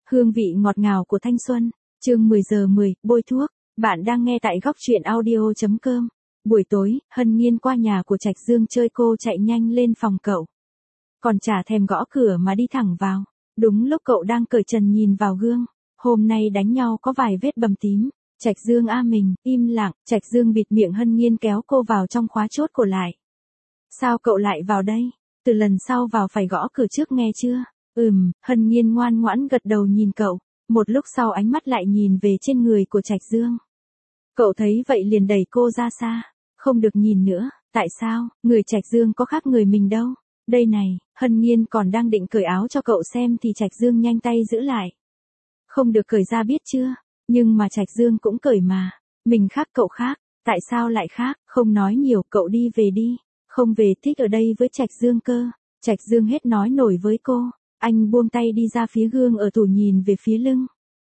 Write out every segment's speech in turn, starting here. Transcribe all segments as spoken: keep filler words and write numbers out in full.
Hương vị ngọt ngào của thanh xuân. Chương mười giờ mười, bôi thuốc. Bạn đang nghe tại góc truyện audio chấm com. Buổi tối, Hân Nhiên qua nhà của Trạch Dương chơi, cô chạy nhanh lên phòng cậu. Còn chả thèm gõ cửa mà đi thẳng vào. Đúng lúc cậu đang cởi trần nhìn vào gương. Hôm nay đánh nhau có vài vết bầm tím. Trạch Dương a mình, im lặng. Trạch Dương bịt miệng Hân Nhiên, kéo cô vào trong, khóa chốt cổ lại. Sao cậu lại vào đây? Từ lần sau vào phải gõ cửa trước nghe chưa? Ừm, Hân Nhiên ngoan ngoãn gật đầu nhìn cậu. Một lúc sau ánh mắt lại nhìn về trên người của Trạch Dương. Cậu thấy vậy liền đẩy cô ra xa. Không được nhìn nữa. Tại sao? Người Trạch Dương có khác người mình đâu. Đây này, Hân Nhiên còn đang định cởi áo cho cậu xem thì Trạch Dương nhanh tay giữ lại. Không được cởi ra biết chưa? Nhưng mà Trạch Dương cũng cởi mà. Mình khác cậu khác. Tại sao lại khác? Không nói nhiều, cậu đi về đi. Không về thích ở đây với Trạch Dương cơ. Trạch Dương hết nói nổi với cô. Anh buông tay đi ra phía gương ở tủ, nhìn về phía lưng.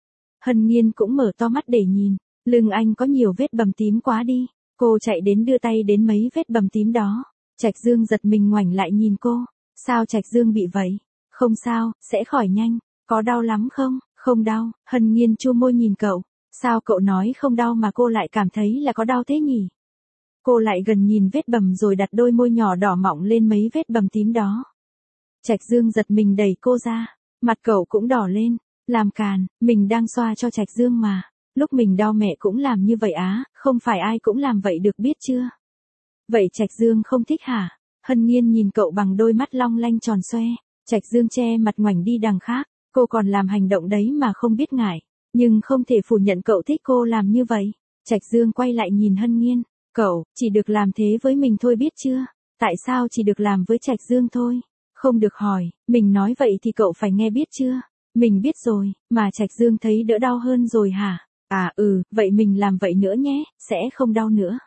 Hân Nhiên cũng mở to mắt để nhìn. Lưng anh có nhiều vết bầm tím quá đi. Cô chạy đến đưa tay đến mấy vết bầm tím đó. Trạch Dương giật mình ngoảnh lại nhìn cô. Sao Trạch Dương bị vậy? Không sao, sẽ khỏi nhanh. Có đau lắm không? Không đau. Hân Nhiên chu môi nhìn cậu. Sao cậu nói không đau mà cô lại cảm thấy là có đau thế nhỉ? Cô lại gần nhìn vết bầm rồi đặt đôi môi nhỏ đỏ mọng lên mấy vết bầm tím đó. Trạch Dương giật mình đẩy cô ra. Mặt cậu cũng đỏ lên. Làm càn, mình đang xoa cho Trạch Dương mà. Lúc mình đau mẹ cũng làm như vậy á, không phải ai cũng làm vậy được biết chưa? Vậy Trạch Dương không thích hả? Hân Nhiên nhìn cậu bằng đôi mắt long lanh tròn xoe. Trạch Dương che mặt ngoảnh đi đằng khác. Cô còn làm hành động đấy mà không biết ngại. Nhưng không thể phủ nhận cậu thích cô làm như vậy. Trạch Dương quay lại nhìn Hân Nhiên. Cậu, chỉ được làm thế với mình thôi biết chưa? Tại sao chỉ được làm với Trạch Dương thôi? Không được hỏi, mình nói vậy thì cậu phải nghe biết chưa? Mình biết rồi, mà Trạch Dương thấy đỡ đau hơn rồi hả? À ừ, vậy mình làm vậy nữa nhé, sẽ không đau nữa.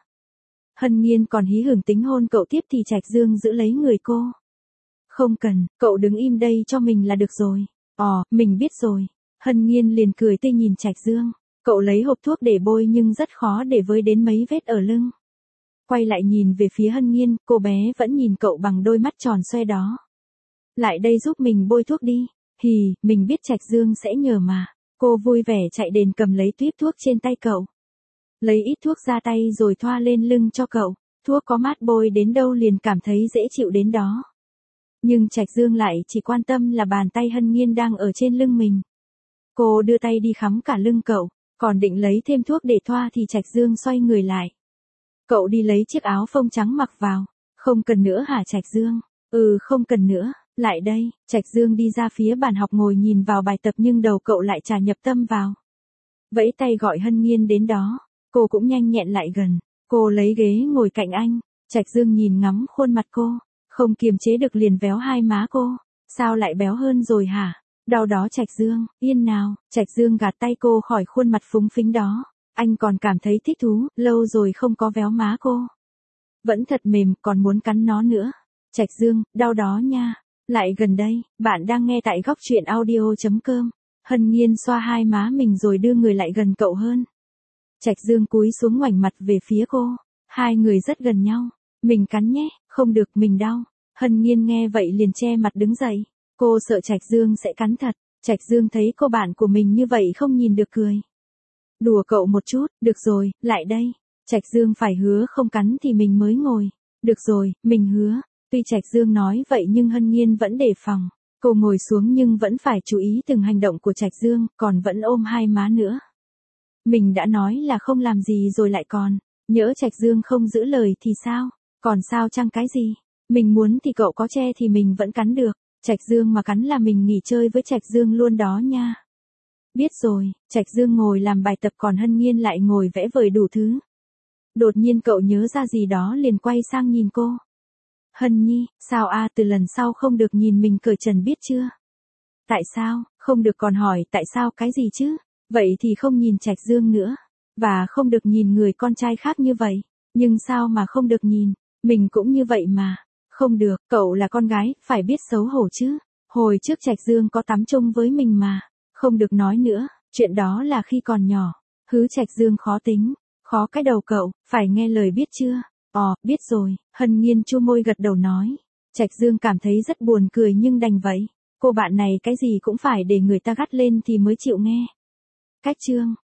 Hân Nhiên còn hí hửng tính hôn cậu tiếp thì Trạch Dương giữ lấy người cô. Không cần, cậu đứng im đây cho mình là được rồi. Ồ, mình biết rồi. Hân Nhiên liền cười tươi nhìn Trạch Dương. Cậu lấy hộp thuốc để bôi nhưng rất khó để với đến mấy vết ở lưng. Quay lại nhìn về phía Hân Nhiên, cô bé vẫn nhìn cậu bằng đôi mắt tròn xoe đó. Lại đây giúp mình bôi thuốc đi. Hì, mình biết Trạch Dương sẽ nhờ mà. Cô vui vẻ chạy đến cầm lấy tuýp thuốc trên tay cậu. Lấy ít thuốc ra tay rồi thoa lên lưng cho cậu. Thuốc có mát bôi đến đâu liền cảm thấy dễ chịu đến đó. Nhưng Trạch Dương lại chỉ quan tâm là bàn tay Hân Nhiên đang ở trên lưng mình. Cô đưa tay đi khắm cả lưng cậu, còn định lấy thêm thuốc để thoa thì Trạch Dương xoay người lại. Cậu đi lấy chiếc áo phông trắng mặc vào. Không cần nữa hả Trạch Dương? Ừ, không cần nữa. Lại đây. Trạch Dương đi ra phía bàn học ngồi nhìn vào bài tập nhưng đầu cậu lại chả nhập tâm vào. Vẫy tay gọi Hân Nhiên đến đó. Cô cũng nhanh nhẹn lại gần. Cô lấy ghế ngồi cạnh anh. Trạch Dương nhìn ngắm khuôn mặt cô. Không kiềm chế được liền véo hai má cô. Sao lại béo hơn rồi hả? Đau đó Trạch Dương, yên nào. Trạch Dương gạt tay cô khỏi khuôn mặt phúng phính đó. Anh còn cảm thấy thích thú, lâu rồi không có véo má cô. Vẫn thật mềm, còn muốn cắn nó nữa. Trạch Dương, đau đó nha. Lại gần đây, bạn đang nghe tại góc truyện audio chấm com. Hân Nhiên xoa hai má mình rồi đưa người lại gần cậu hơn. Trạch Dương cúi xuống ngoảnh mặt về phía cô. Hai người rất gần nhau. Mình cắn nhé, không được, mình đau. Hân Nhiên nghe vậy liền che mặt đứng dậy. Cô sợ Trạch Dương sẽ cắn thật. Trạch Dương thấy cô bạn của mình như vậy không nhìn được cười. Đùa cậu một chút, được rồi, lại đây. Trạch Dương phải hứa không cắn thì mình mới ngồi. Được rồi, mình hứa. Tuy Trạch Dương nói vậy nhưng Hân Nhiên vẫn đề phòng. Cô ngồi xuống nhưng vẫn phải chú ý từng hành động của Trạch Dương, còn vẫn ôm hai má nữa. Mình đã nói là không làm gì rồi lại còn. Nhỡ Trạch Dương không giữ lời thì sao? Còn sao chăng cái gì? Mình muốn thì cậu có che thì mình vẫn cắn được. Trạch Dương mà cắn là mình nghỉ chơi với Trạch Dương luôn đó nha. Biết rồi. Trạch Dương ngồi làm bài tập còn Hân Nhiên lại ngồi vẽ vời đủ thứ. Đột nhiên cậu nhớ ra gì đó liền quay sang nhìn cô. Hân Nhi, sao a từ lần sau không được nhìn mình cởi trần biết chưa? Tại sao, không được còn hỏi tại sao cái gì chứ? Vậy thì không nhìn Trạch Dương nữa. Và không được nhìn người con trai khác như vậy. Nhưng sao mà không được nhìn? Mình cũng như vậy mà. Không được, cậu là con gái, phải biết xấu hổ chứ. Hồi trước Trạch Dương có tắm chung với mình mà. Không được nói nữa, chuyện đó là khi còn nhỏ. Hứ Trạch Dương khó tính. Khó cái đầu cậu, phải nghe lời biết chưa? Ồ, biết rồi. Hân Nhiên chu môi gật đầu nói. Trạch Dương cảm thấy rất buồn cười nhưng đành vậy. Cô bạn này cái gì cũng phải để người ta gắt lên thì mới chịu nghe. Cách chương